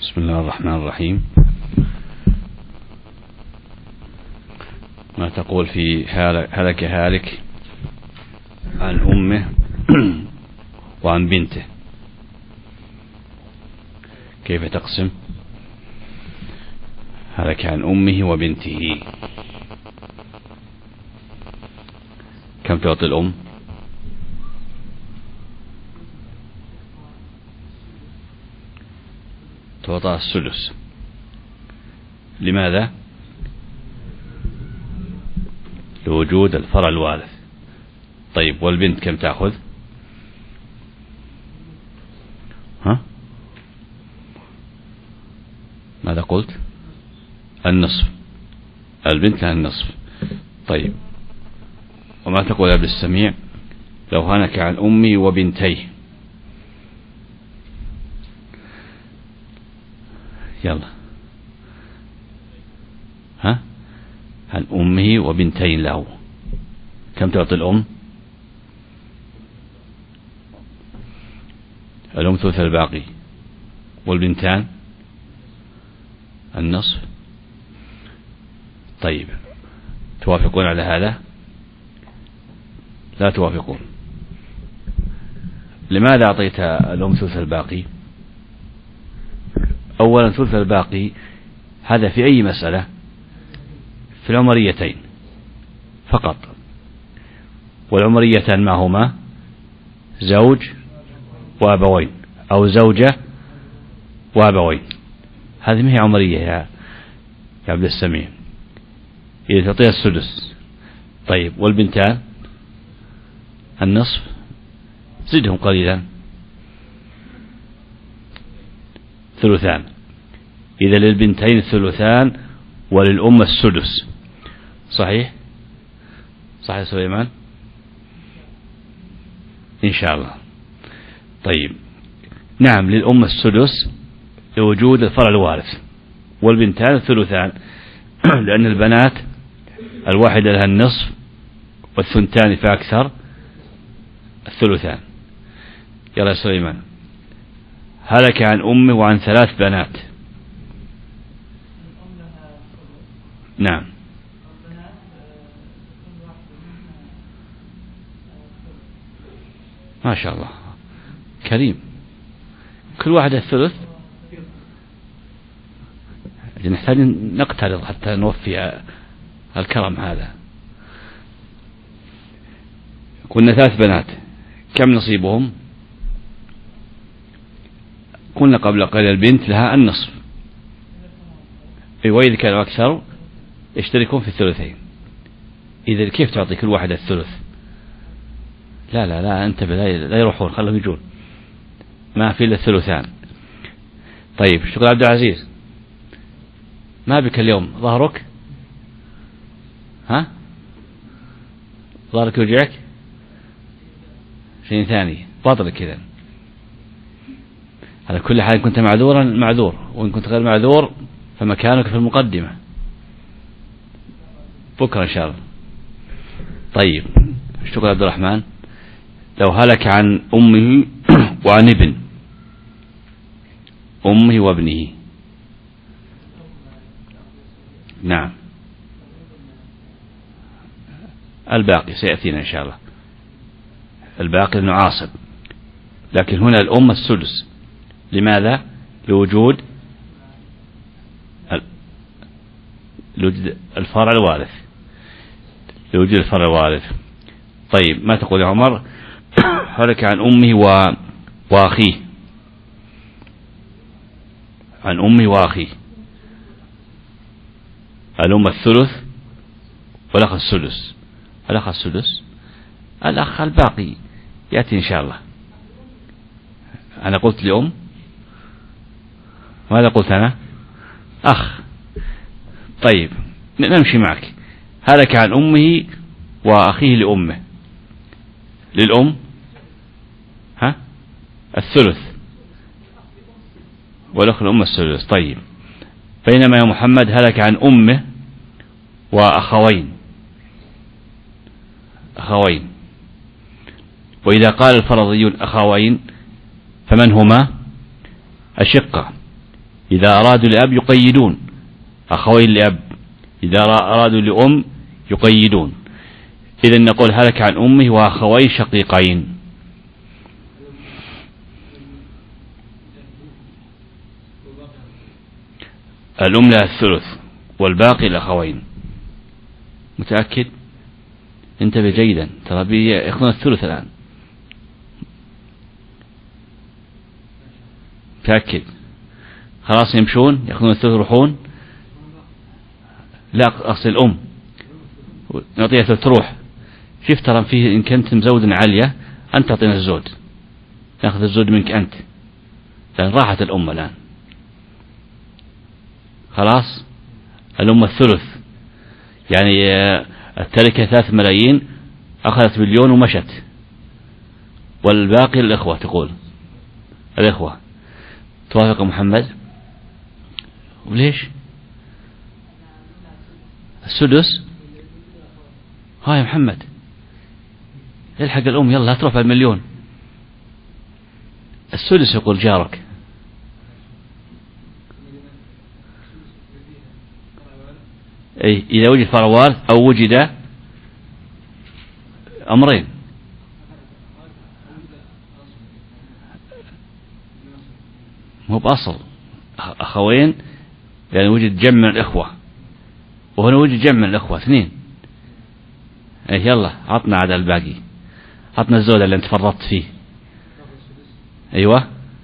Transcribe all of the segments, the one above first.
بسم الله الرحمن الرحيم. ما تقول في هلك هالك عن أمه وعن بنته؟ كيف تقسم؟ هلك عن أمه وبنته، كم تعطي الأم؟ تعطى السدس. لماذا؟ لوجود الفرع الوارث. طيب والبنت كم تأخذ؟ ماذا قلت؟ النصف. البنت لها النصف. طيب وما تقول يا عبد السميع لو هلك عن أمي وبنتيه؟ يلا عن أمه وبنتين له، كم تعطي الأم؟ الأم ثلث الباقي، والبنتان النصف. طيب توافقون على هذا؟ لا توافقون. لماذا أعطيت الأم ثلث الباقي؟ أولا ثلث الباقي هذا في أي مسألة؟ في العمريتين فقط، والعمريتان ما هما؟ زوج وأبوين أو زوجة وأبوين. هذه ما هي عمرية يا عبد السميع، إذا تعطيها السدس. طيب والبنتان النصف، زدهم قليلا ثلثان. إذا للبنتين الثلثان وللأم السدس. صحيح؟ صحيح سليمان؟ إن شاء الله. طيب نعم للأم السدس لوجود الفرع الوارث، والبنتان الثلثان لأن البنات الواحدة لها النصف والثنتان فأكثر الثلثان. يلا سليمان، هلك عن أمه وعن 3 بنات. نعم ما شاء الله كريم، كل واحدة الثلث. نحتاج نقترض حتى نوفي الكرم هذا. قلنا 3 بنات، كم نصيبهم؟ قلنا قبل قليل البنت لها النصف، وإذا كانوا أكثر يشتركون في الثلثين. إذا كيف تعطي كل واحد الثلث؟ لا لا لا انتبه، لا يروحون، خلهم يجون، ما في إلا الثلثان. طيب شكرا عبد العزيز، ما بك اليوم؟ ظهرك ظهرك يوجعك؟ شيء ثاني بطلك كذا. على كل حال كنت معذورا معذور، وإن كنت غير معذور فمكانك في المقدمة بكرة إن شاء الله. طيب شكرا عبد الرحمن، لو هلك عن أمه وعن ابن، أمه وابنه. نعم الباقي سيأتينا إن شاء الله، الباقي أنه عاصب، لكن هنا الأم السدس. لماذا؟ لوجود الفرع الوارث، لوجود الفرع الوارث. طيب ما تقول يا عمر؟ هلك عن أمه وأخيه، عن أمه وأخيه، الأم الثلث والأخ السدس. الأخ السدس، الأخ الباقي يأتي إن شاء الله. أنا قلت لأم، ماذا قلت أنا؟ أخ. طيب نمشي معك. هلك عن أمه وأخيه لأمه، للأم الثلث والأخ الأم الثلث. طيب بينما يا محمد هلك عن أمه وأخوين، وإذا قال الفرضيون أخوين فمن هما؟ أشقة. إذا أرادوا لأب يقيدون، أخوين لأب إذا أرادوا لأم يقيدون. إذا نقول هلك عن أمه وأخوين شقيقين. الأم لها الثلث والباقي الأخوين. متأكد؟ انتبه جيدا، ترى يأخذون الثلث الآن. متأكد؟ خلاص يمشون يأخذون الثلث يروحون؟ لا، أصل الأم نعطيها ثلث تروح. شوف ترى فيه إن كنت مزود عالية أنت تعطينا الزود، نأخذ الزود منك أنت، لأن راحت الأم الآن. خلاص الأم الثلث، يعني التركة 3 ملايين أخذت 1,000,000 ومشت، والباقي الإخوة. تقول الإخوة. توافق محمد؟ وليش؟ السدس. هاي محمد الحق الأم، يلا تروح ب1,000,000. السدس يقول جارك. أي إذا وجد فرع وارث أو وجد أمرين. مو بأصل أخوين، يعني وجد جمع من الإخوة، وهنا وجد جمع من الإخوة 2. أي يلا عطنا عدد الباقي، عطنا الزود اللي انت فرطت فيه. أيوة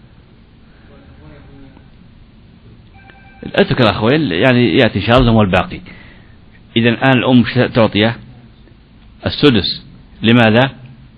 أترك الأخوين يعني يأتي إن شاء الله هو الباقي. إذا الآن الأم تعطيه السدس. لماذا؟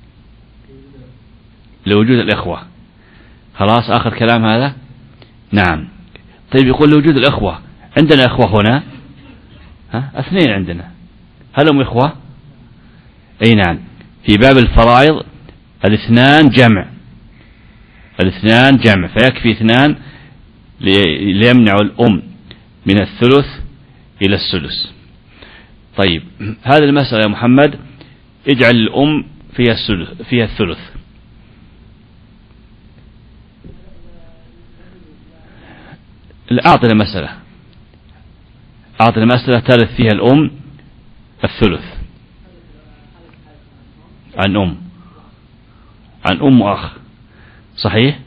لوجود الإخوة. خلاص آخر كلام هذا. نعم. طيب يقول لوجود الإخوة، عندنا إخوة هنا 2 عندنا، هل هم إخوة؟ أي نعم. في باب الفرائض 2 جمع، 2 جمع، فيكفي 2 ليمنع الأم من الثلث إلى السدس. طيب هذه المسألة يا محمد اجعل الأم فيها الثلث. أعطنا مسألة ترث فيها الأم الثلث عن أم وأخ. صحيح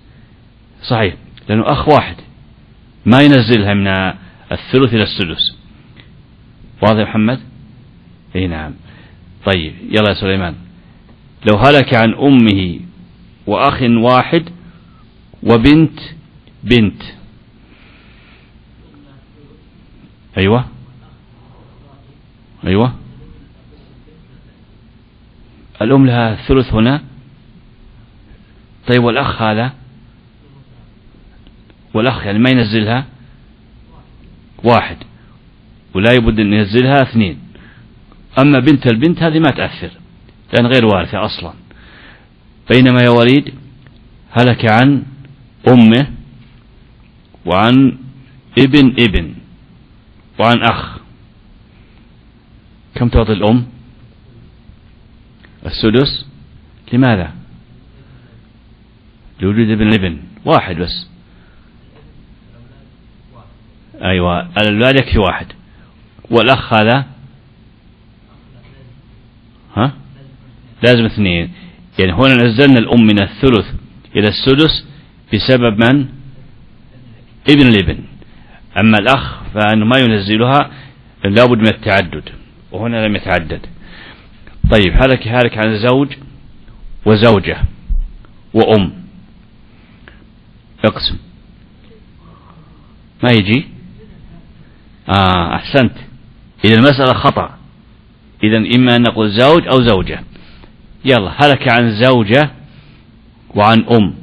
لأنه أخ واحد ما ينزلها من الثلث إلى السدس. واضح يا محمد؟ اي نعم. طيب يلا يا سليمان، لو هلك عن أمه وأخ واحد وبنت بنت. أيوة الأم لها الثلث هنا. طيب والأخ هذا، والأخ يعني ما ينزلها 1 ولا يبد أن ينزلها 2. أما بنت البنت هذه ما تأثر لأن غير وارثة أصلا. بينما يا وليد هلك عن أمه وعن ابن وعن أخ، كم تعطي الأم؟ السدس. لماذا؟ لوجود ابن 1 بس. أيوة الأولاد يكفي 1. والأخ هذا لازم 2. يعني هنا نزلنا الأم من الثلث إلى السدس بسبب من؟ ابن الابن. أما الأخ فإنه ما ينزلها لابد من التعدد، وهنا لم يتعدد. طيب هلك عن زوج وزوجة وأم. اقسم. ما يجي. أحسنت. إذا المسألة خطأ. إذا إما أن نقول زوج أو زوجة. يلا هلك عن زوجة وعن أم،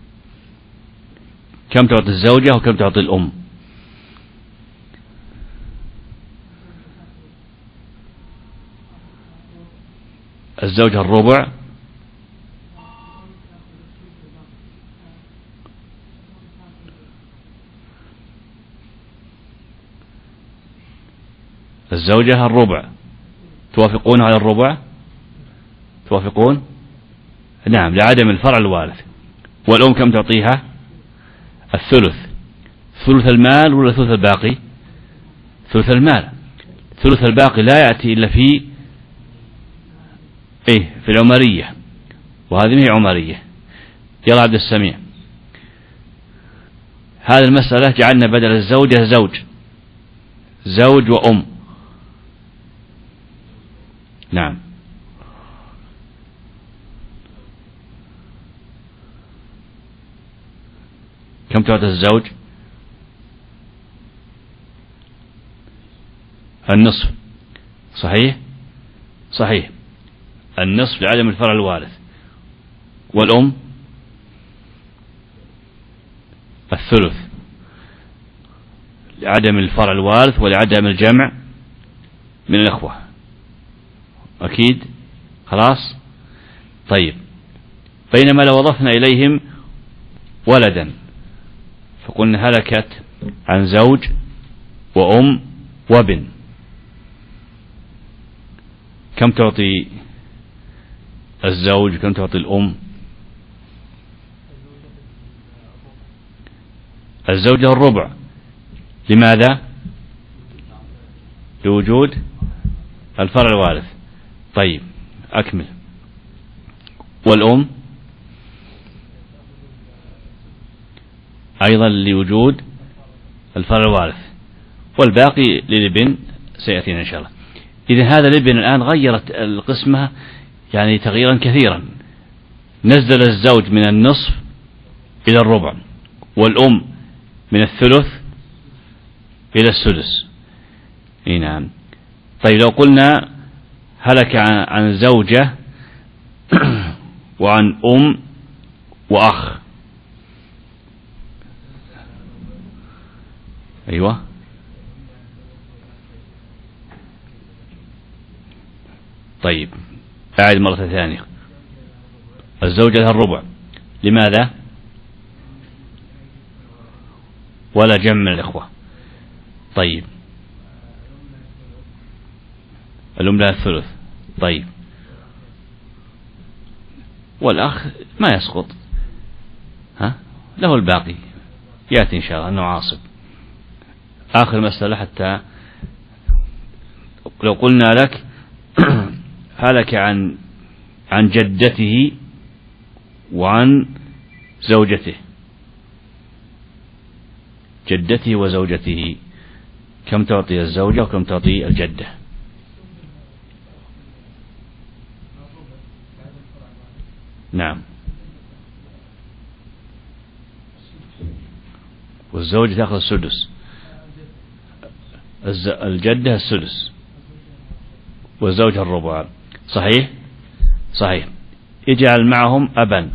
كم تعطي الزوجة وكم تعطي الأم؟ الزوجة الربع، الزوجة الربع. توافقون على الربع؟ توافقون؟ نعم، لعدم الفرع الوارث. والأم كم تعطيها؟ الثلث. ثلث المال ولا ثلث الباقي؟ ثلث المال. ثلث الباقي لا يأتي إلا في في العمرية، وهذه هي عمرية. يلا عبد السميع، هذه المسألة جعلنا بدل الزوجة زوج وأم. نعم. كم تعطي الزوج؟ النصف. صحيح النصف لعدم الفرع الوارث. والأم الثلث لعدم الفرع الوارث ولعدم الجمع من الأخوة. أكيد خلاص. طيب، بينما لو أضفنا إليهم ولدا فقلنا هلكت عن زوج وأم وابن، كم تعطي الزوج؟ كم تعطي الأم؟ الزوجة الربع. لماذا؟ لوجود الفرع الوارث. طيب أكمل. والأم أيضا لوجود الفرع الوارث، والباقي للابن سيأتينا إن شاء الله. إذن هذا الابن الآن غيرت القسمة يعني تغييرا كثيرا، نزل الزوج من النصف إلى الربع، والأم من الثلث إلى السدس. نعم. طيب لو قلنا هلك عن زوجة وعن أم وأخ. أيوة. طيب أعد مرة ثانية. الزوجة لها الربع. لماذا؟ ولا جمع من الإخوة. طيب الأم لها الثلث. طيب والأخ ما يسقط، له الباقي، يأتي إن شاء الله أنه عاصب. آخر مسألة حتى لو قلنا لك هلك عن جدته وعن زوجته، جدته وزوجته، كم تعطي الزوجة وكم تعطي الجدة؟ نعم. والزوجة تأخذ السدس، الجدة السدس، والزوجة الربع. صحيح. يجعل معهم أبا،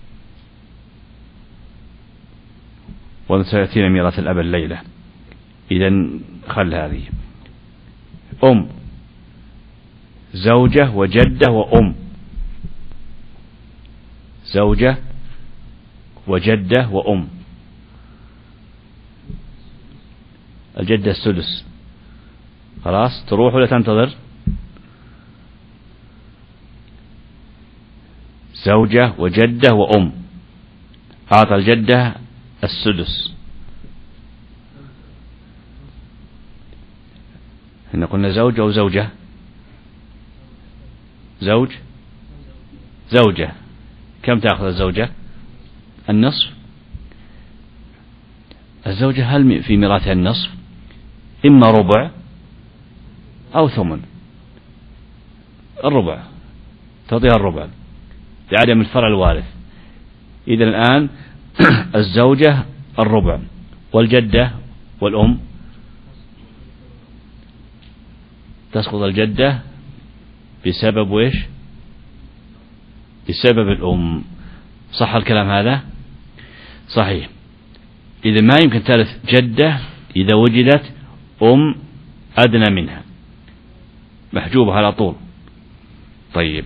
وسيأتينا ميراث الأب الليلة. إذن خل هذه أم، زوجة وجدة وأم، زوجة وجدة وأم. الجدة السدس. خلاص تروح ولا تنتظر؟ زوجة وجدة وأم، أعطى الجدة السدس. إحنا قلنا زوج أو زوجة؟ زوجة. كم تأخذ الزوجة؟ النصف. الزوجة هل في ميراثها النصف؟ إما ربع أو ثمن. الربع، تعطيها الربع لعدم الفرع الوارث. إذا الآن الزوجة الربع، والجدة والأم تسقط الجدة بسبب ويش؟ بسبب الأم. صح الكلام هذا؟ صحيح. إذا ما يمكن ترث جدة إذا وجدت أم أدنى منها، محجوبة على طول. طيب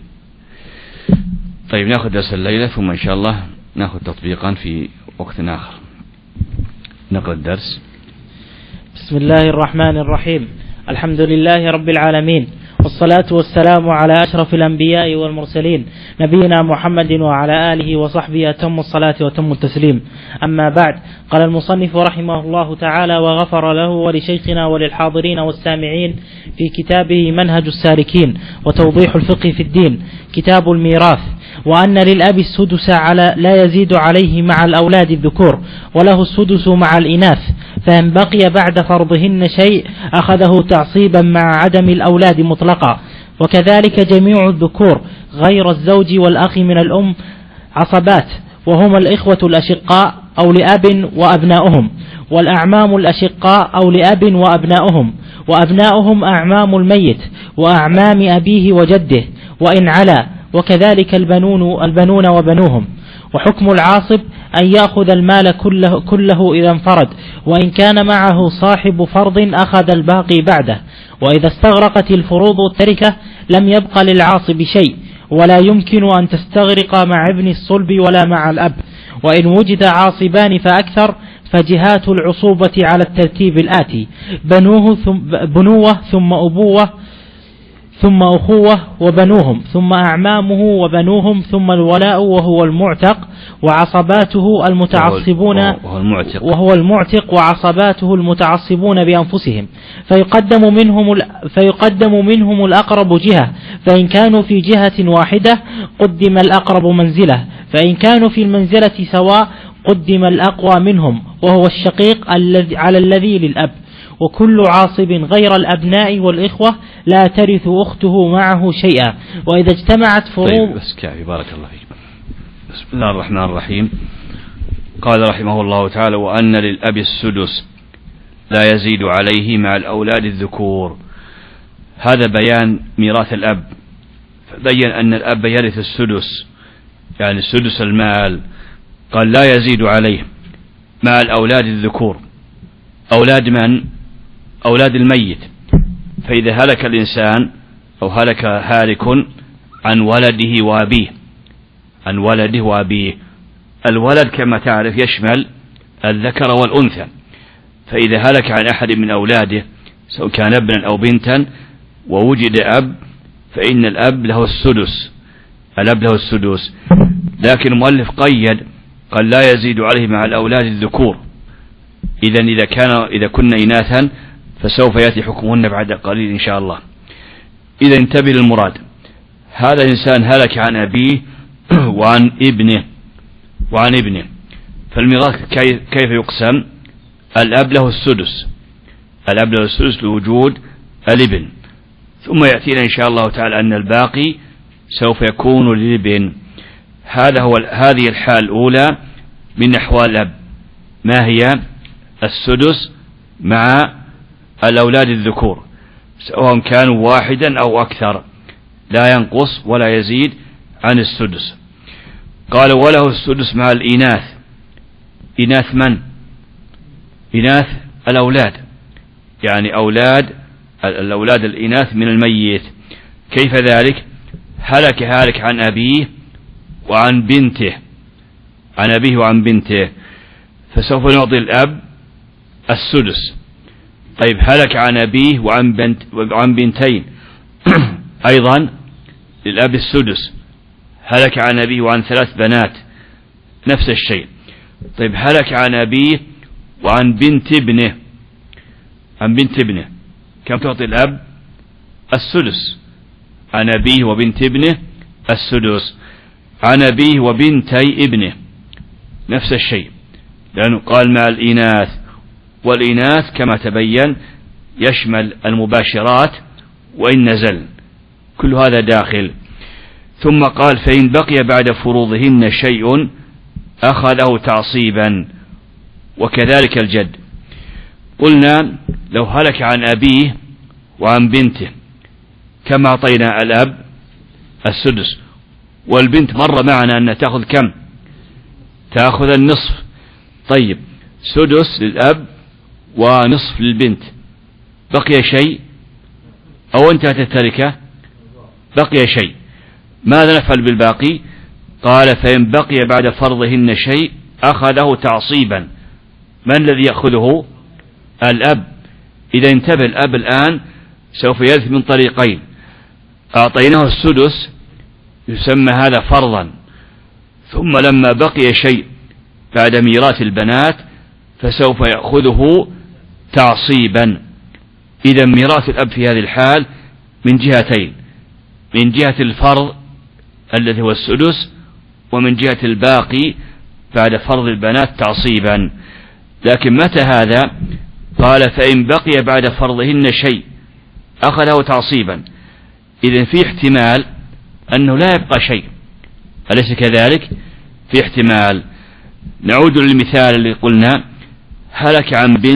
نأخذ درس الليلة، ثم إن شاء الله نأخذ تطبيقا في وقت آخر. نقرأ الدرس. بسم الله الرحمن الرحيم. الحمد لله رب العالمين، والصلاة والسلام على أشرف الأنبياء والمرسلين نبينا محمد وعلى آله وصحبه أتم الصلاة وتم التسليم. أما بعد، قال المصنف رحمه الله تعالى وغفر له ولشيخنا وللحاضرين والسامعين في كتابه منهج السالكين وتوضيح الفقه في الدين كتاب الميراث: وأن للأب السدس لا يزيد عليه مع الأولاد الذكور، وله السدس مع الإناث، فإن بقي بعد فرضهن شيء أخذه تعصيبا مع عدم الأولاد مطلقا. وكذلك جميع الذكور غير الزوج والأخ من الأم عصبات، وهم الإخوة الأشقاء أو لأب وأبناؤهم، والأعمام الأشقاء أو لأب وأبناؤهم، وأبناؤهم أعمام الميت وأعمام أبيه وجده وإن علا، وكذلك البنون وبنوهم. وحكم العاصب أن يأخذ المال كله إذا انفرد، وإن كان معه صاحب فرض أخذ الباقي بعده. وإذا استغرقت الفروض التركة لم يبق للعاصب شيء، ولا يمكن أن تستغرق مع ابن الصلب ولا مع الأب. وإن وجد عاصبان فأكثر فجهات العصوبة على الترتيب الآتي: بنوة ثم أبوة ثم أخوة وبنوهم ثم أعمامه وبنوهم ثم الولاء وهو المعتق وعصباته المتعصبون وهو المعتق وعصباته المتعصبون بأنفسهم، فيقدم منهم الأقرب جهة، فإن كانوا في جهة واحدة قدم الأقرب منزلة، فإن كانوا في المنزلة سواء قدم الأقوى منهم وهو الشقيق على الذي للأب. وكل عاصب غير الأبناء والإخوة لا ترث أخته معه شيئا. وإذا اجتمعت فروض. طيب بس كافي، بارك الله فيك. بسم الله الرحمن الرحيم. قال رحمه الله تعالى: وأن للأب السدس لا يزيد عليه مع الأولاد الذكور. هذا بيان ميراث الأب، فبين أن الأب يرث السدس، يعني سدس المال. قال لا يزيد عليه مع الأولاد الذكور. أولاد من؟ أولاد الميت. فإذا هلك الإنسان أو هلك هالك عن ولده وأبيه، عن ولده وأبيه، الولد كما تعرف يشمل الذكر والأنثى، فإذا هلك عن أحد من أولاده سواء كان ابنا أو بنتا ووجد أب فإن الأب له السدس، الأب له السدس. لكن المؤلف قيد، قال لا يزيد عليه مع الأولاد الذكور. إذا كنا إناثا فسوف يأتي حكمهن بعد قليل إن شاء الله. إذا انتبه للمراد، هذا الإنسان هلك عن أبيه وعن ابنه، فالميراث كيف يقسم؟ الأب له السدس، الأب له السدس لوجود الابن، ثم يأتينا إن شاء الله تعالى أن الباقي سوف يكون للابن. هذه الحال الأولى من أحوال الأب. ما هي؟ السدس مع الأولاد الذكور، سواء كانوا واحدا أو أكثر، لا ينقص ولا يزيد عن السدس. قال وله السدس مع الإناث. إناث من؟ إناث الأولاد، يعني الأولاد الإناث من الميت. كيف ذلك؟ هلك عن أبيه وعن بنته، عن أبيه وعن بنته، فسوف نعطي الأب السدس. طيب هلك عن أبيه وعن بنتين أيضا للأب السدس. هلك عن أبيه وعن 3 بنات نفس الشيء. طيب هلك عن أبيه وعن بنت ابنه، كم تعطي الأب؟ السدس. عن أبيه وبنت ابنه السدس. عن أبيه وبنتي ابنه نفس الشيء، لأنه قال مع الإناث، والإناث كما تبين يشمل المباشرات وإن نزل، كل هذا داخل. ثم قال فإن بقي بعد فروضهن شيء أخذه تعصيبا، وكذلك الجد. قلنا لو هلك عن أبيه وعن بنته كما أعطينا الأب السدس، والبنت مر معنا أن تأخذ كم؟ تأخذ النصف. طيب سدس للأب ونصف للبنت، بقي شيء أو انتهت التركة؟ بقي شيء. ماذا نفعل بالباقي؟ قال فإن بقي بعد فرضهن شيء أخذه تعصيبا. من الذي يأخذه؟ الأب. إذا انتبه، الأب الآن سوف يرث من طريقين: أعطيناه السدس يسمى هذا فرضا، ثم لما بقي شيء بعد ميراث البنات فسوف يأخذه تعصيبا. إذا ميراث الأب في هذه الحال من جهتين، من جهة الفرض الذي هو السدس، ومن جهة الباقي بعد فرض البنات تعصيبا. لكن متى هذا؟ قال فإن بقي بعد فرضهن شيء أخذه تعصيبا. إذن في احتمال أنه لا يبقى شيء، أليس كذلك؟ في احتمال. نعود للمثال اللي قلنا: هلك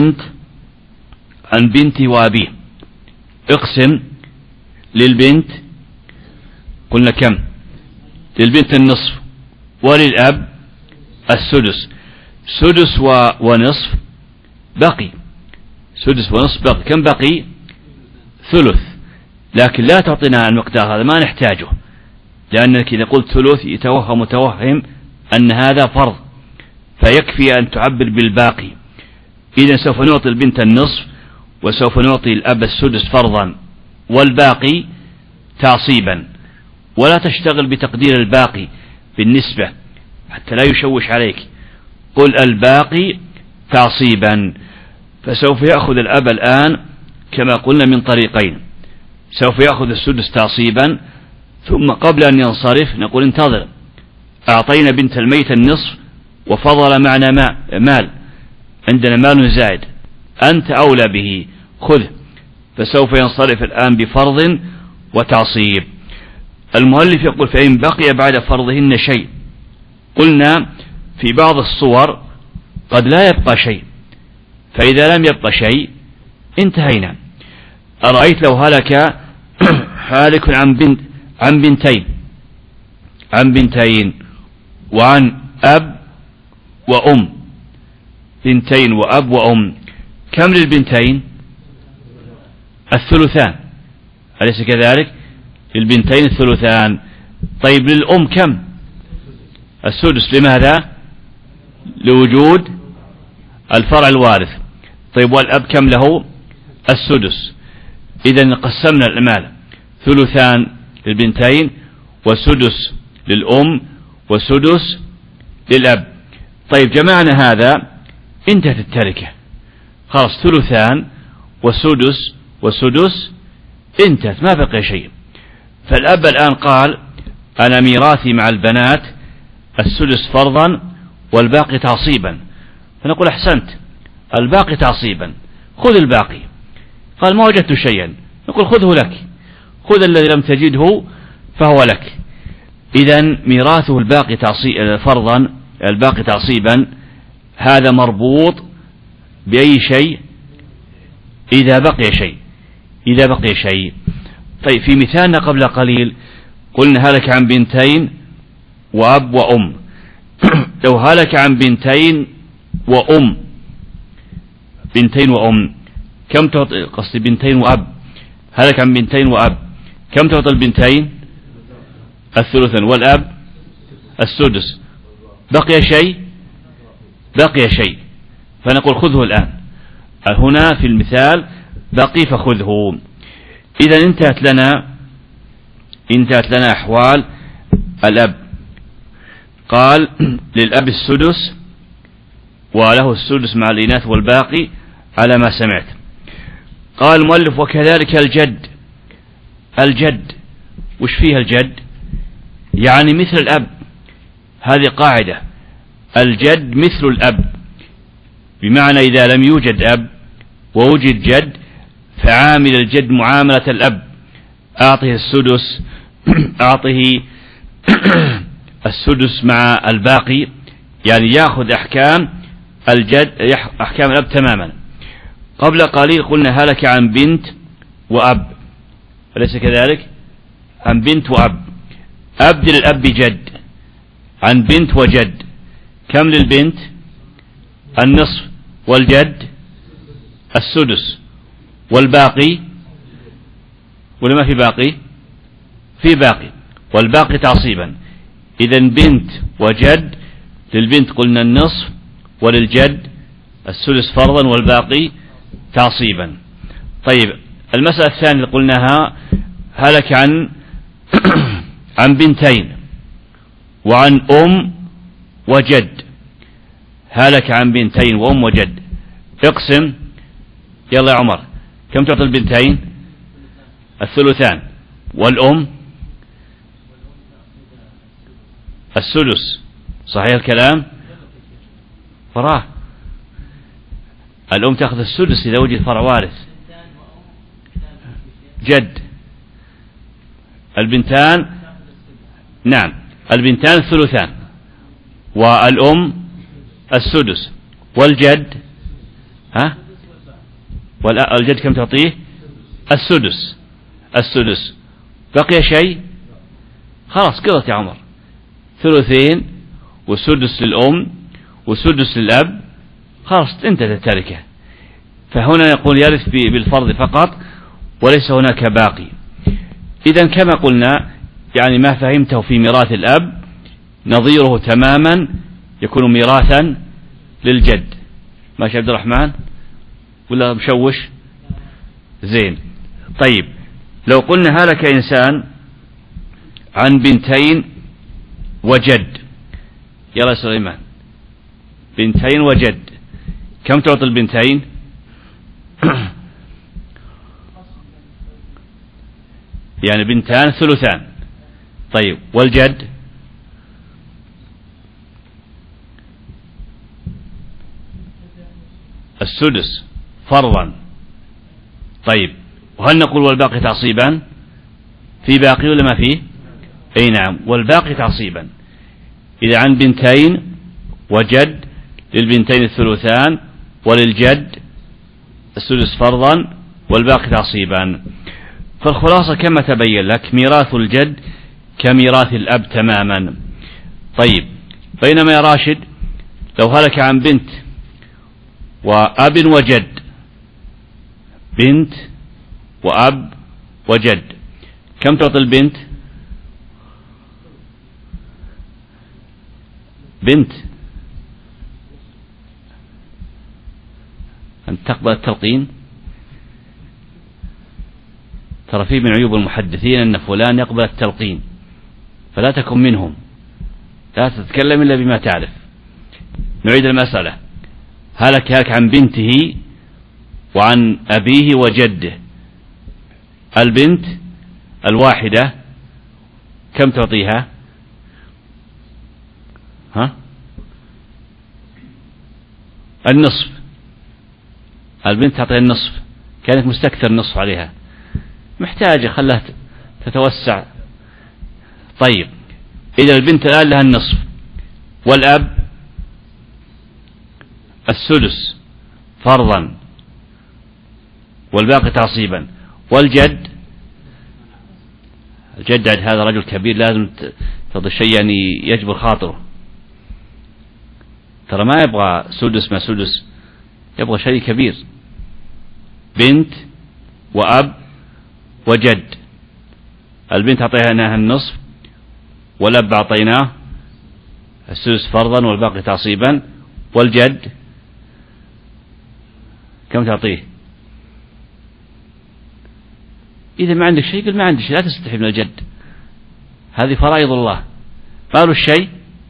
عن بنت وأبيه، اقسم للبنت، قلنا كم؟ للبنت النصف وللأب السدس. سدس ونصف بقي، سدس ونصف بقي، كم بقي؟ ثلث. لكن لا تعطينا المقدار هذا، ما نحتاجه، لأنك إذا قلت ثلث يتوهم متوهم أن هذا فرض، فيكفي أن تعبر بالباقي. إذا سوف نعطي البنت النصف، وسوف نعطي الأب السدس فرضا، والباقي تعصيبا. ولا تشتغل بتقدير الباقي بالنسبة حتى لا يشوش عليك، قل الباقي تعصيبا. فسوف يأخذ الأب الآن كما قلنا من طريقين: سوف يأخذ السدس تعصيبا، ثم قبل أن ينصرف نقول: انتظر، أعطينا بنت الميت النصف وفضل معنا مال، عندنا مال زائد، أنت أولى به، خذ. فسوف ينصرف الآن بفرض وتعصيب. المؤلف يقول: فإن بقي بعد فرضهن شيء. قلنا في بعض الصور قد لا يبقى شيء، فإذا لم يبقى شيء انتهينا. أرأيت لو هلك هالك عن بنتين وعن أب وأم، بنتين وأب وأم، كم للبنتين؟ الثلثان، أليس كذلك؟ للبنتين الثلثان. طيب للأم كم؟ السدس. لماذا؟ لوجود الفرع الوارث. طيب والأب كم له؟ السدس. إذا قسمنا المال: ثلثان للبنتين، وسدس للأم، وسدس للأب. طيب جمعنا هذا، انتهت التركة، خلاص، ثلثان وسدس وسدس، انتهت، ما بقي شيء. فالأب الآن قال: أنا ميراثي مع البنات السدس فرضا والباقي تعصيبا. فنقول: أحسنت، الباقي تعصيبا، خذ الباقي. قال: ما وجدت شيئا. نقول: خذه لك، خذ الذي لم تجده فهو لك. إذن ميراثه الباقي فرضا، الباقي تعصيبا، هذا مربوط بأي شيء؟ إذا بقي شيء. طيب في مثالنا قبل قليل قلنا هلك عن بنتين وأب وأم. لو هلك عن بنتين وأم، كم تعطي؟ قصدي بنتين وأب، هلك عن بنتين وأب، كم تعطي البنتين؟ الثلثان، والأب السدس. بقي شيء، فنقول: خذه الآن. هنا في المثال بقي فخذه. إذا انتهت لنا أحوال الأب. قال: للأب السدس وله السدس مع الإناث والباقي على ما سمعت. قال المؤلف: وكذلك الجد. وش فيها الجد؟ يعني مثل الأب، هذه قاعدة، الجد مثل الأب، بمعنى إذا لم يوجد أب ووجد جد فعامل الجد معاملة الأب، أعطه السدس، أعطه السدس مع الباقي، يعني يأخذ أحكام الجد، أحكام الأب تماما. قبل قليل قلنا هلك عن بنت وأب، أليس كذلك؟ عن بنت وأب، أبدل الأب بجد، عن بنت وجد، كم للبنت؟ النصف، والجد السدس، والباقي، ولا ما في باقي؟ في باقي، والباقي تعصيبا. إذن بنت وجد، للبنت قلنا النصف، وللجد السدس فرضا، والباقي تعصيبا. طيب المسألة الثانية اللي قلناها هلك عن عن بنتين وعن أم وجد، هلك عن بنتين وأم وجد، اقسم. يلا يا عمر، كم تعطي البنتين؟ الثلثان. والأم السدس، صحيح الكلام؟ فراه الأم تأخذ السدس إذا وجد فرع وارث. جد البنتان، نعم البنتان الثلثان، والأم السدس، والجد والجد كم تعطيه؟ السدس. السدس بقي شيء؟ خلاص قضت يا عمر، ثلثين وسدس للأم وسدس للأب، خلاص انتهت التركة. فهنا يقول يرث بالفرض فقط وليس هناك باقي. إذن كما قلنا يعني ما فهمته في ميراث الأب نظيره تماما يكون ميراثا للجد. ماشي عبد الرحمن ولا مشوش؟ زين. طيب لو قلنا هلك إنسان عن بنتين وجد، يلا سليمان، بنتين وجد، كم تعطي البنتين؟ يعني بنتان ثلثان. طيب والجد؟ السدس فرضا. طيب وهل نقول والباقي تعصيبا؟ في باقي ولا ما فيه؟ اي نعم، والباقي تعصيبا. إذا عن بنتين وجد للبنتين الثلثان وللجد السدس فرضا والباقي تعصيبا. فالخلاصة كما تبين لك ميراث الجد كميراث الأب تماما. طيب بينما يا راشد لو هلك عن بنت وأب وجد، بنت وأب وجد، كم تعطي البنت؟ بنت أن تقبل التلقين. ترى فيه من عيوب المحدثين أن فلان يقبل التلقين، فلا تكن منهم، لا تتكلم إلا بما تعرف. نعيد المسألة. هلك عن بنته وعن أبيه وجده، البنت الواحدة كم تعطيها؟ النصف. البنت تعطيها النصف، كانت مستكثر نصف عليها، محتاجة خلها تتوسع. طيب إذا البنت الآن لها النصف، والأب السدس فرضا والباقي تعصيبا، والجد، الجد هذا رجل كبير لازم تضع شيء يعني يجبر خاطره، ترى ما يبغى سدس ما سدس، يبغى شيء كبير. بنت وأب وجد، البنت أعطيناها النصف والأب أعطيناه السدس فرضا والباقي تعصيبا، والجد كم تعطيه؟ إذا ما عندك شيء قل ما عندك شيء، لا تستحي من الجد، هذه فرائض الله. ما له شيء؟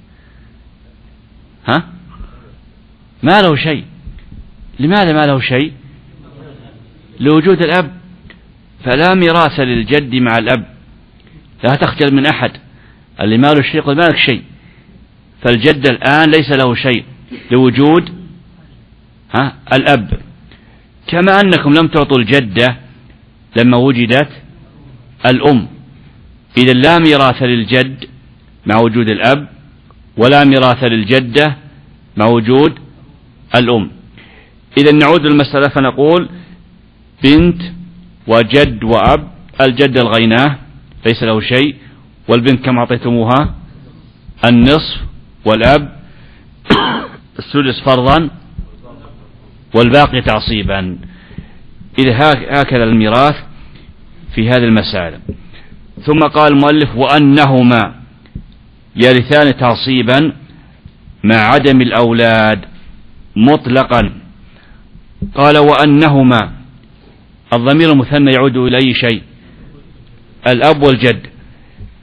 ما له شيء. لماذا ما له شيء؟ لوجود الأب، فلا ميراث للجد مع الأب، لا تخجل من أحد. اللي ما له شيء قل ما لك شيء، فالجد الآن ليس له شيء لوجود الأب. كما أنكم لم تعطوا الجدة لما وجدت الأم، إذا لا ميراث للجد مع وجود الأب، ولا ميراث للجدة مع وجود الأم. إذا نعود للمسألة فنقول بنت وجد وأب، الجد الغيناه ليس له شيء، والبنت كم أعطيتموها؟ النصف، والأب السدس فرضا والباقي تعصيبا. إذا هكذا الميراث في هذه المسائل. ثم قال المؤلف وأنهما يرثان تعصيبا مع عدم الأولاد مطلقا. قال وأنهما، الضمير المثنى يعود إلى أي شيء؟ الأب والجد.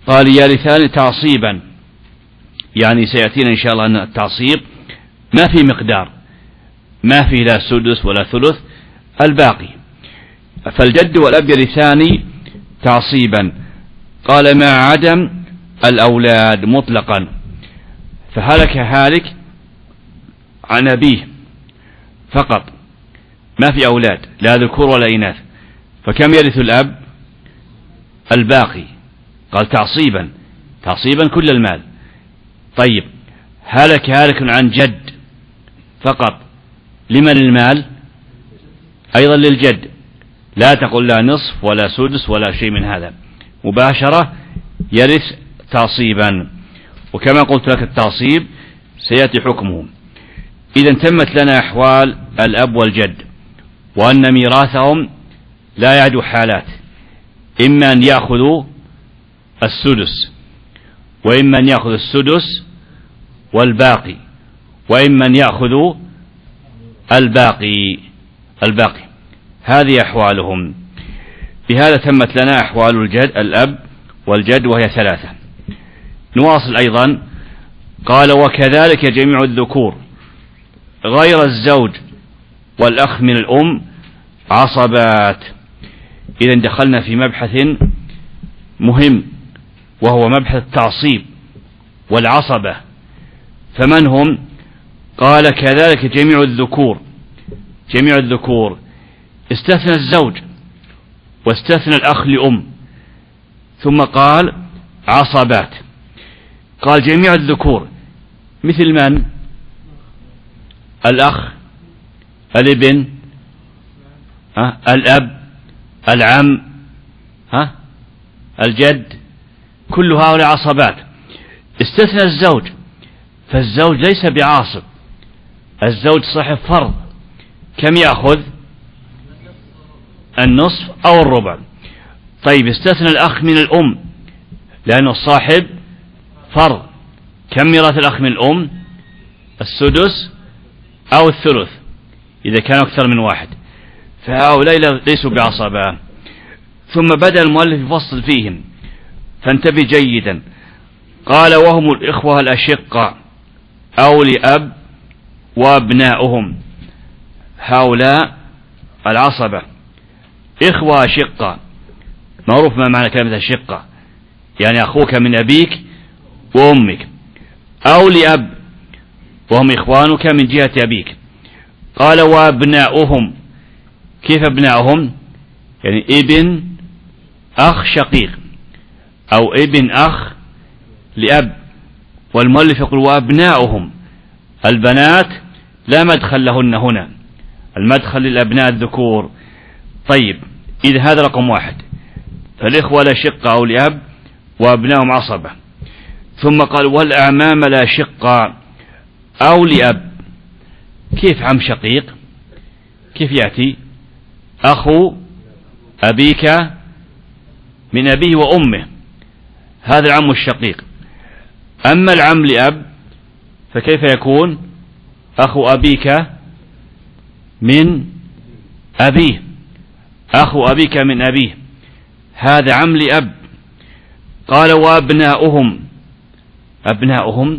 قال يرثان تعصيبا، يعني سيأتينا إن شاء الله أن التعصيب ما في مقدار، ما في لا سدس ولا ثلث، الباقي. فالجد والأب يرثان تعصيبا. قال مع عدم الأولاد مطلقا، فهلك هالك عن أبيه فقط، ما في أولاد لا ذكور ولا إناث، فكم يرث الأب؟ الباقي. قال تعصيبا، تعصيبا كل المال. طيب هلك هالك عن جد فقط، لمن المال؟ أيضا للجد، لا تقل لا نصف ولا سدس ولا شيء من هذا، مباشرة يرث تعصيبا. وكما قلت لك التعصيب سيأتي حكمه. إذا تمت لنا أحوال الأب والجد، وأن ميراثهم لا يعد حالات، إما أن يأخذوا السدس، وإما أن يأخذ السدس والباقي، وإما أن يأخذوا الباقي. هذه أحوالهم. بهذا تمت لنا أحوال الأب والجد، وهي 3. نواصل أيضا. قال وكذلك جميع الذكور غير الزوج والأخ من الأم عصبات. إذا دخلنا في مبحث مهم، وهو مبحث التعصيب والعصبة. فمن هم؟ قال كذلك جميع الذكور. جميع الذكور، استثنى الزوج واستثنى الأخ لأم، ثم قال عصبات. قال جميع الذكور مثل من؟ الأخ، الابن، الأب، العم، الجد، كل هؤلاء عصبات. استثنى الزوج، فالزوج ليس بعاصب، الزوج صاحب فرض، كم يأخذ؟ النصف أو الربع. طيب استثنى الأخ من الأم، لأنه صاحب فرض، كم ميراث الأخ من الأم؟ السدس أو الثلث إذا كان أكثر من واحد، فهؤلاء ليسوا بعصبة. ثم بدأ المؤلف يفصل فيهم، فانتبه جيدا. قال وهم الإخوة الأشقة أو لأب وأبناؤهم، هؤلاء العصبة. إخوة أشقة، معروف ما معنى كلمة أشقة، يعني أخوك من أبيك وأمك، أو لأب وهم إخوانك من جهة أبيك. قال وأبناؤهم، كيف أبناؤهم؟ يعني ابن أخ شقيق أو ابن أخ لأب. والمؤلف يقول وأبناؤهم، البنات لا مدخل لهن هنا، المدخل للأبناء الذكور. طيب إذا هذا رقم 1، فالإخوة لا شقة أو لأب وأبناؤهم عصبة. ثم قال والأعمام لا شقة أو لأب. كيف عم شقيق؟ كيف يأتي؟ أخو أبيك من أبيه وأمه، هذا العم الشقيق. أما العم لأب فكيف يكون؟ أخو أبيك من أبيه، أخو أبيك من أبيه، هذا عم لأب. قال وأبناؤهم، أبناؤهم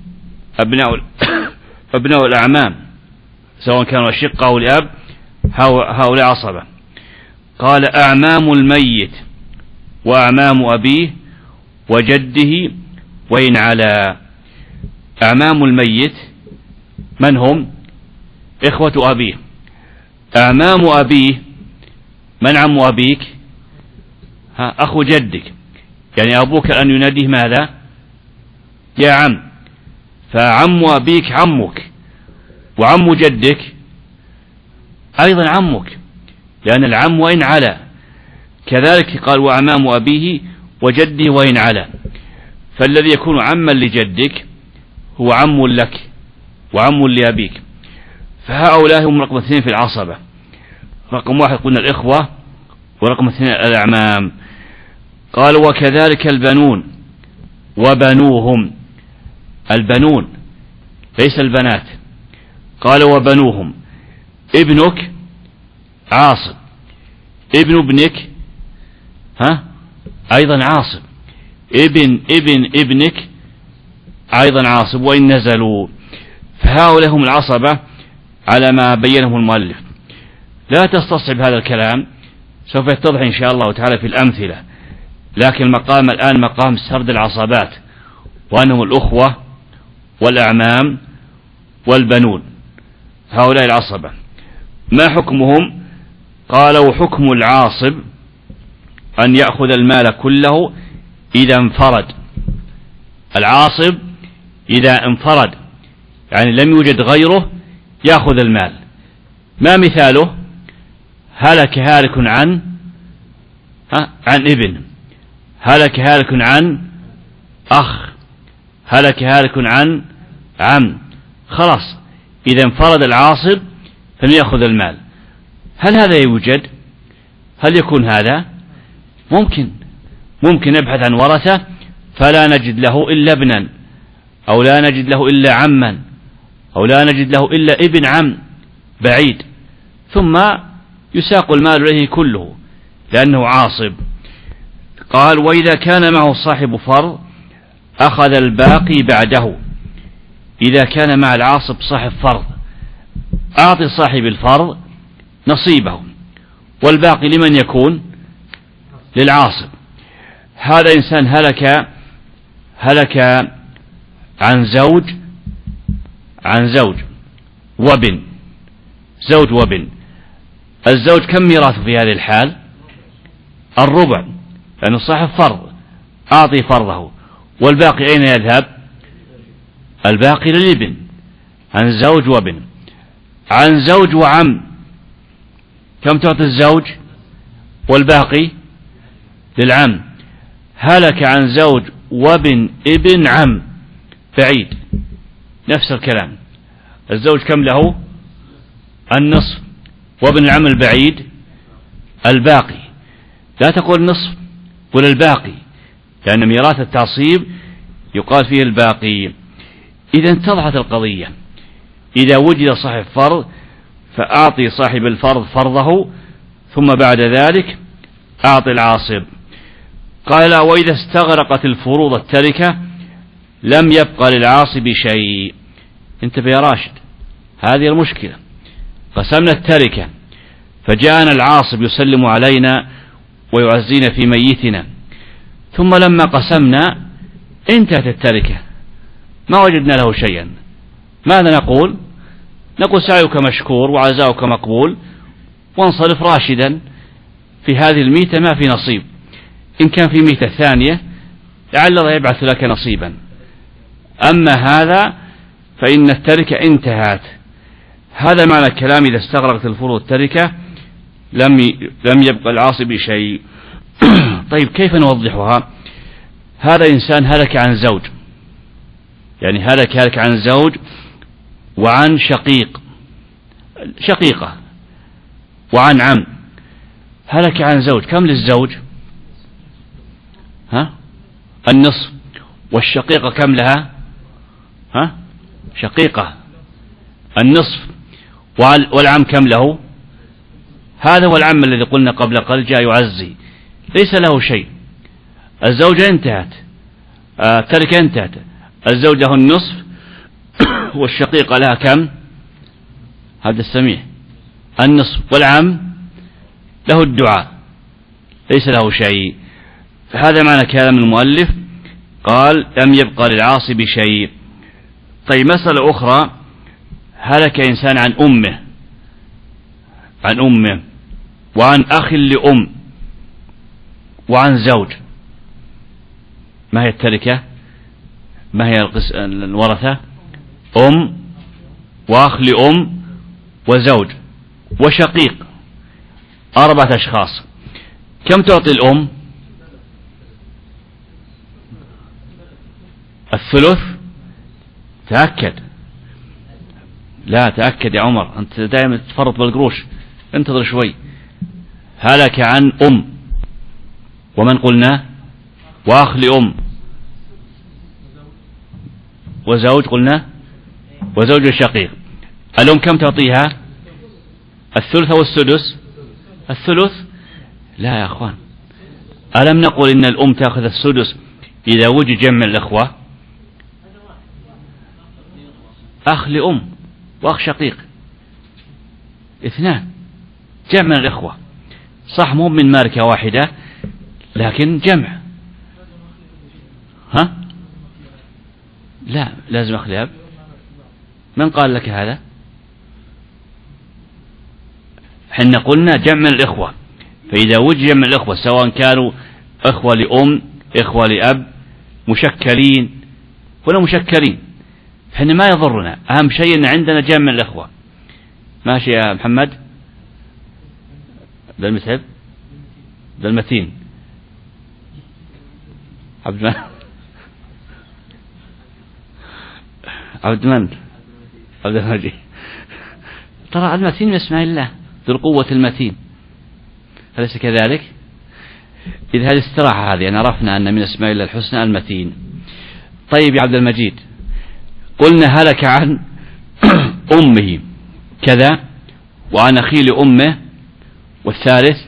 أبناء الأعمام سواء كانوا أشقة أو لأب، هؤلاء عصبة. قال أعمام الميت وأعمام أبيه وجده وإن على. أعمام الميت من هم؟ إخوة أبيه. أعمام أبيه من عم أبيك؟ أخو جدك، يعني أبوك أن يناديه ماذا؟ يا عم. فعم أبيك عمك، وعم جدك أيضا عمك، لأن العم وإن على. كذلك قال وأعمام أبيه وجده وإن على. فالذي يكون عما لجدك هو عم لك وعم لأبيك. فهؤلاء هم رقم 2 في العصبة. رقم 1 قلنا الإخوة، ورقم 2 الأعمام. قال وكذلك البنون وبنوهم، البنون ليس البنات. قال وبنوهم، ابنك عاصب، ابن ابنك أيضا عاصب، ابن ابنك أيضا عاصب وإن نزلوا. فهؤلاء هم العصبة على ما بينه المؤلف. لا تستصعب هذا الكلام، سوف يتضح إن شاء الله تعالى في الأمثلة، لكن المقام الآن مقام سرد العصبات، وأنهم الأخوة والأعمام والبنون، هؤلاء العصبة. ما حكمهم؟ قالوا حكم العاصب أن يأخذ المال كله إذا انفرد. العاصب إذا انفرد يعني لم يوجد غيره يأخذ المال. ما مثاله؟ هلك هالك عن ابن، هلك هالك عن أخ، هلك هالك عن عم. خلاص إذا انفرد العاصب فليأخذ المال. هل هذا يوجد؟ هل يكون هذا؟ ممكن نبحث عن ورثة فلا نجد له إلا ابنا، أو لا نجد له إلا عما، أو لا نجد له إلا ابن عم بعيد، ثم يساق المال إليه كله لأنه عاصب. قال وإذا كان معه صاحب فرض أخذ الباقي بعده. إذا كان مع العاصب صاحب فرض أعطي صاحب الفرض نصيبه، والباقي لمن يكون؟ للعاصب. هذا إنسان هلك عن زوج وابن، زوج وابن. الزوج كم ميراثه في هذه الحال؟ الربع، لأنه صاحب فرض أعطي فرضه، والباقي أين يذهب؟ الباقي للابن. عن زوج وابن. عن زوج وعم كم تعطي الزوج؟ والباقي للعم. هلك عن زوج وابن ابن عم بعيد، نفس الكلام. الزوج كم له؟ النصف، وابن العم البعيد الباقي. لا تقول نصف ولا الباقي، لأن ميراث التعصيب يقال فيه الباقي. إذا اتضحت القضية. إذا وجد صاحب فرض فأعطي صاحب الفرض فرضه، ثم بعد ذلك أعطي العاصب. قال وإذا استغرقت الفروض التركة لم يبقى للعاصب شيء. انتبه يا راشد، هذه المشكلة. قسمنا التركة فجاءنا العاصب يسلم علينا ويعزينا في ميتنا، ثم لما قسمنا انتهت التركة ما وجدنا له شيئا. ماذا نقول؟ نقول سعيك مشكور وعزاؤك مقبول، وانصرف راشدا، في هذه الميتة ما في نصيب. إن كان في ميتة ثانية لعل الله يبعث لك نصيبا. أما هذا فإن التركة انتهت. هذا معنى الكلام إذا استغرقت الفروض التركة لم يبقى العاصب شيء. طيب كيف نوضحها؟ هذا إنسان هلك عن زوج، يعني هلك عن زوج وعن شقيقة وعن عم. هلك عن زوج، كم للزوج؟ النصف. والشقيقة كم لها؟ شقيقة النصف. والعم كم له؟ هذا هو العم الذي قلنا قبل قليل جاء يعزي، ليس له شيء. الزوجة انتهت، التركة انتهت، الزوج له النصف، والشقيقة لها كم؟ هذا السميع النصف، والعم له الدعاء ليس له شيء. فهذا معنى كلام المؤلف، قال لم يبقى للعاصب شيء. طيب مسألة أخرى، هلك إنسان عن أمه وعن أخ لأم وعن زوج. ما هي التركة؟ ما هي الورثة؟ أم وأخ لأم وزوج وشقيق، 4 أشخاص. كم تعطي الأم؟ الثلث. تأكد، لا تأكد يا عمر، أنت دائما تفرط بالقروش، انتظر شوي. هلك عن ومن قلنا؟ وأخ لأم وزوج قلنا، وزوج الشقيق. الأم كم تعطيها؟ الثلث أو السدس؟ الثلث. لا يا أخوان، ألم نقل إن الأم تأخذ السدس إذا وجد جمع الإخوة أخ لأم وأخ شقيق، اثنان، جمع الإخوة، صح مو من ماركة واحدة لكن جمع. ها؟ لا لازم أخ لأب. من قال لك هذا؟ حنا قلنا جمع الإخوة، فإذا وجد جمع الإخوة سواء كانوا إخوة لأم إخوة لأب مشكلين ولا مشكلين، حنا ما يضرنا، أهم شيء أن عندنا جمع الإخوة. ماشي يا محمد؟ ذا المتعب ذا المتين عبد المجيد. ترى المتين من اسماء الله ذو القوة المتين، أليس كذلك؟ إذ هذه استراحة هذه أن عرفنا أن من اسماء الله الحسنى المتين. طيب يا عبد المجيد، قلنا هلك عن أمه كذا وعن أخي لأمه، والثالث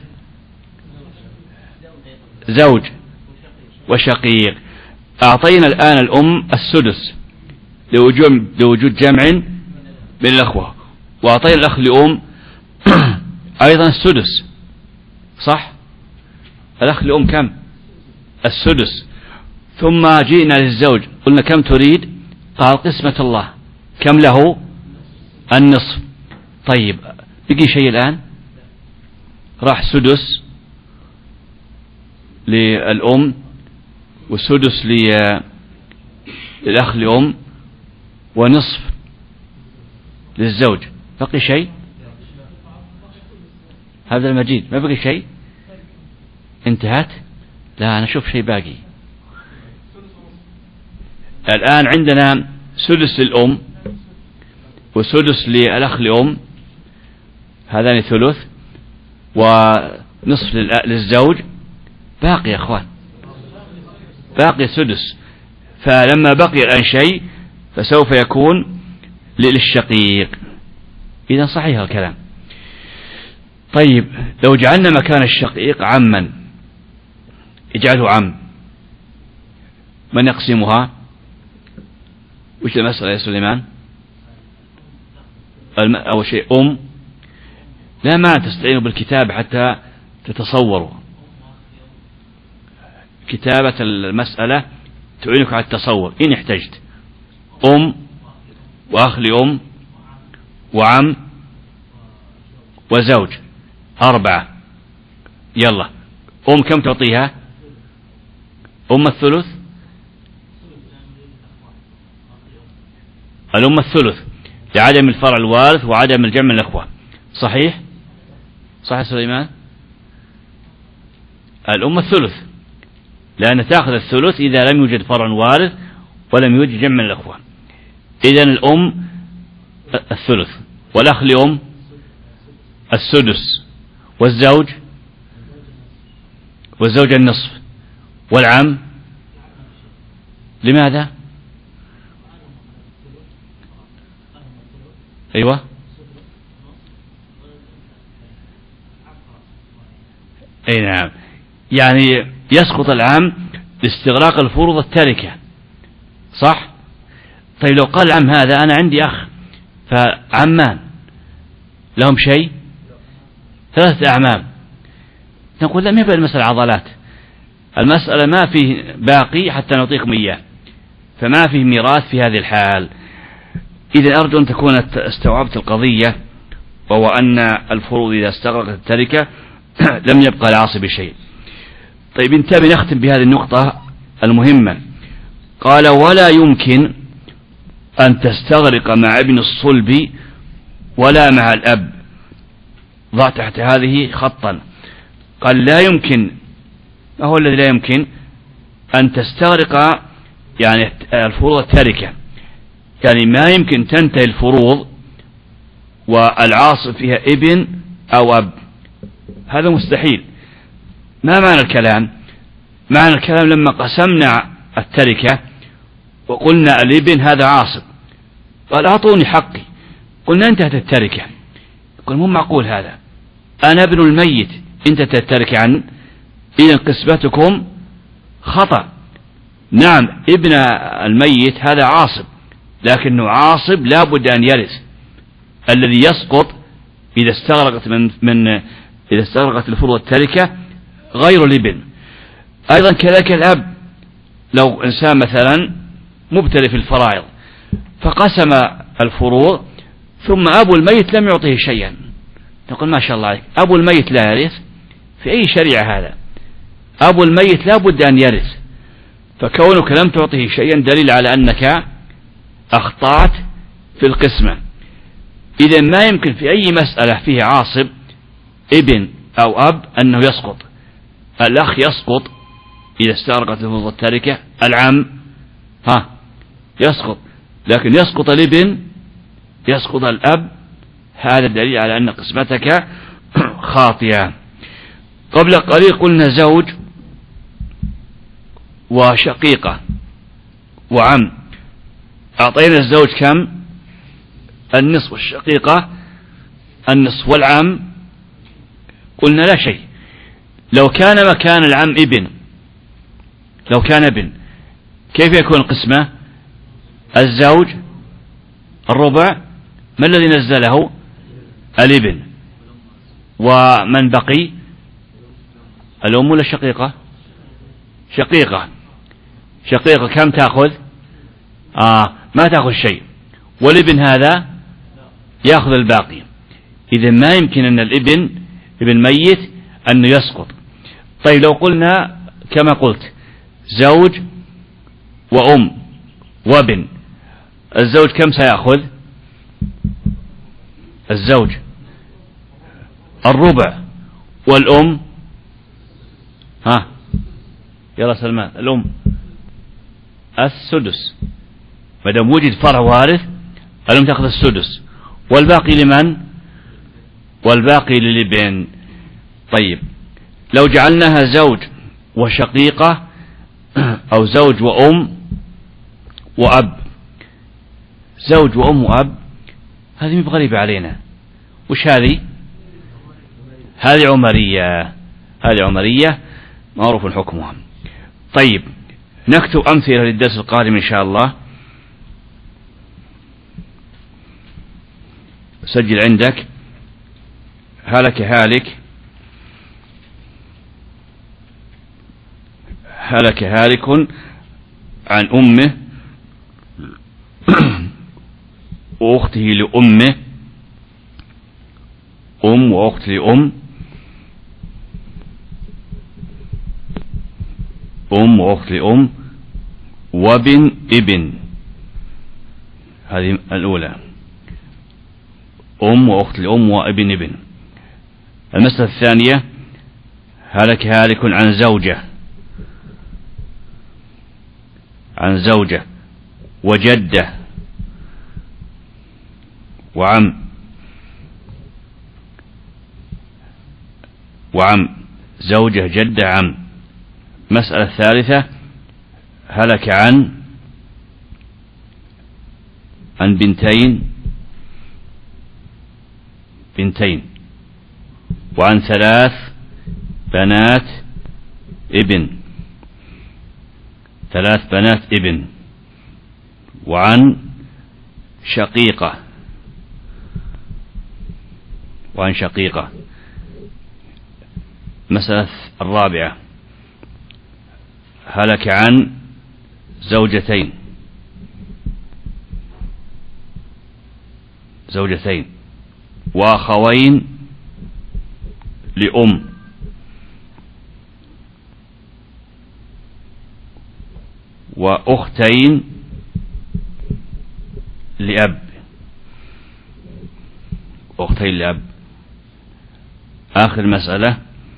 زوج وشقيق. أعطينا الآن الأم السدس لوجود جمع بالأخوة، وأعطينا الأخ لأم أيضا السدس، صح؟ الأخ لأم كم؟ السدس. ثم جئنا للزوج قلنا كم تريد؟ قال قسمة الله، كم له؟ النصف. طيب بقي شيء الآن؟ راح سدس للأم وسدس للأخ لأم ونصف للزوج، بقي شيء؟ هذا المجيد ما بقي شيء؟ انتهت؟ لا أنا أشوف شيء باقي. الآن عندنا سدس للأم وسدس للأخ لأم، هذان ثلث، ونصف للزوج، باقي يا أخوان، باقي سدس. فلما بقي الآن شيء فسوف يكون للشقيق. إذا صحيح الكلام. طيب لو جعلنا مكان الشقيق عما، اجعله عم، من يقسمها؟ وش المسألة يا سليمان؟ أول شيء لا ما تستعينوا بالكتاب حتى تتصوروا، كتابة المسألة تعينك على التصور إن احتجت. وأخ لأم وعم وزوج، 4. يلا كم تعطيها؟ الثلث. الأم الثلث لعدم الفرع الوارث وعدم الجمع الأخوة، صحيح؟ صح سليمان؟ الأم الثلث، لأن تأخذ الثلث إذا لم يوجد فرع وارث ولم يوجد جمع الأخوة. إذن الأم الثلث، والأخ لأم السدس، والزوج النصف، والعم لماذا؟ أيوة أي نعم، يعني يسقط العم لاستغراق الفروض التركة، صح؟ طيب لو قال العم هذا أنا عندي أخ فعمان لهم شيء، 3 أعمام، نقول لا، ما يبقى المسألة عضلات، المسألة ما فيه باقي حتى نعطيكم إياه، فما فيه ميراث في هذه الحال. إذا أرجو أن تكون استوعبت القضية، وهو أن الفروض إذا استغرقت التركة لم يبقى العاصب شيء. طيب انتبه، نختم بهذه النقطة المهمة. قال ولا يمكن أن تستغرق مع ابن الصلب ولا مع الأب. ضع تحت هذه خطا. قال لا يمكن، ما هو الذي لا يمكن؟ أن تستغرق يعني الفروض التركة، يعني ما يمكن تنتهي الفروض والعاصب فيها ابن أو أب، هذا مستحيل. ما معنى الكلام؟ معنى الكلام لما قسمنا التركة وقلنا الابن هذا عاصب، قال أعطوني حقي، قلنا انتهت التركة. يقول مو معقول هذا، أنا ابن الميت انتهت التركة عن، إذن قسمتكم خطأ، نعم ابن الميت هذا عاصب، لكنه عاصب لا بد أن يرث. الذي يسقط إذا استغرقت الفروض التركة غير الابن. أيضا كذلك الأب، لو إنسان مثلا مبتلي في الفرائض فقسم الفروض ثم أبو الميت لم يعطيه شيئا، نقول ما شاء الله عليك، أبو الميت لا يرث؟ في أي شريعة هذا؟ أبو الميت لا بد أن يرث، فكونك لم تعطيه شيئا دليل على أنك أخطأت في القسمة. إذا ما يمكن في أي مسألة فيه عاصب ابن أو أب أنه يسقط. الأخ يسقط إذا استغرقت الفروض التركة، العم يسقط، لكن يسقط الابن، يسقط الأب، هذا دليل على أن قسمتك خاطئة. قبل قليل قلنا زوج وشقيقة وعم، أعطينا الزوج كم؟ النصف، والشقيقة النصف، والعم قلنا لا شيء. لو كان مكان العم ابن، لو كان ابن كيف يكون القسمة؟ الزوج الربع، ما الذي نزله؟ الابن. ومن بقي؟ الأم ولا الشقيقة؟ شقيقة. شقيقة كم تأخذ؟ ما تأخذ شيء، والابن هذا يأخذ الباقي. إذا ما يمكن أن الابن ابن ميت أنه يسقط. طيب لو قلنا كما قلت زوج وأم وابن، الزوج كم سيأخذ؟ الزوج الربع، والأم يلا سلمان، الأم السدس، ما دام وجد فرع وارث الأم تأخذ السدس، والباقي لمن؟ والباقي للابن. طيب لو جعلناها زوج وشقيقة أو زوج وأم وأب، زوج وأم وأب هذه مو غريبة علينا. وش هذه؟ هذه عمرية، هذه عمرية معروف حكمها. طيب نكتب أمثلة للدرس القادم إن شاء الله. سجل عندك: هلك هالك، هلك هالك عن أمه وأخته لأمه، أم وأخت لأم، أم وأخت لأم، وابن ابن. هذه الأولى، أم وأخت لأم وابن ابن. المسألة الثانية: هلك هالك عن زوجة، عن زوجة وجدة وعم، وعم، زوجة جدة عم. مسألة الثالثة: هلك عن بنتين، بنتين، وعن 3 بنات ابن، 3 بنات ابن، وعن شقيقة، وعن شقيقة. مسألة الرابعة: هلك عن زوجتين، زوجتين، وأخوين لأم، وأختين لأب، أختين لأب. آخر مسألة: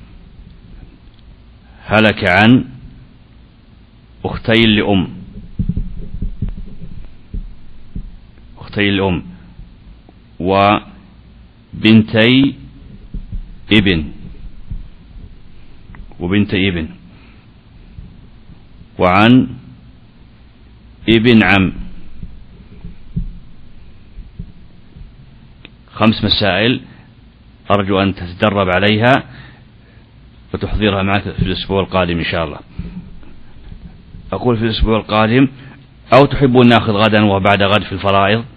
هلك عن أختين لأم، أختين لأم، وبنتي ابن، وبنتي ابن، وعن ابن عم. 5 مسائل أرجو أن تتدرب عليها وتحضرها معك في الأسبوع القادم إن شاء الله. أقول في الأسبوع القادم، أو تحبون نأخذ غدا وبعد غد في الفرائض؟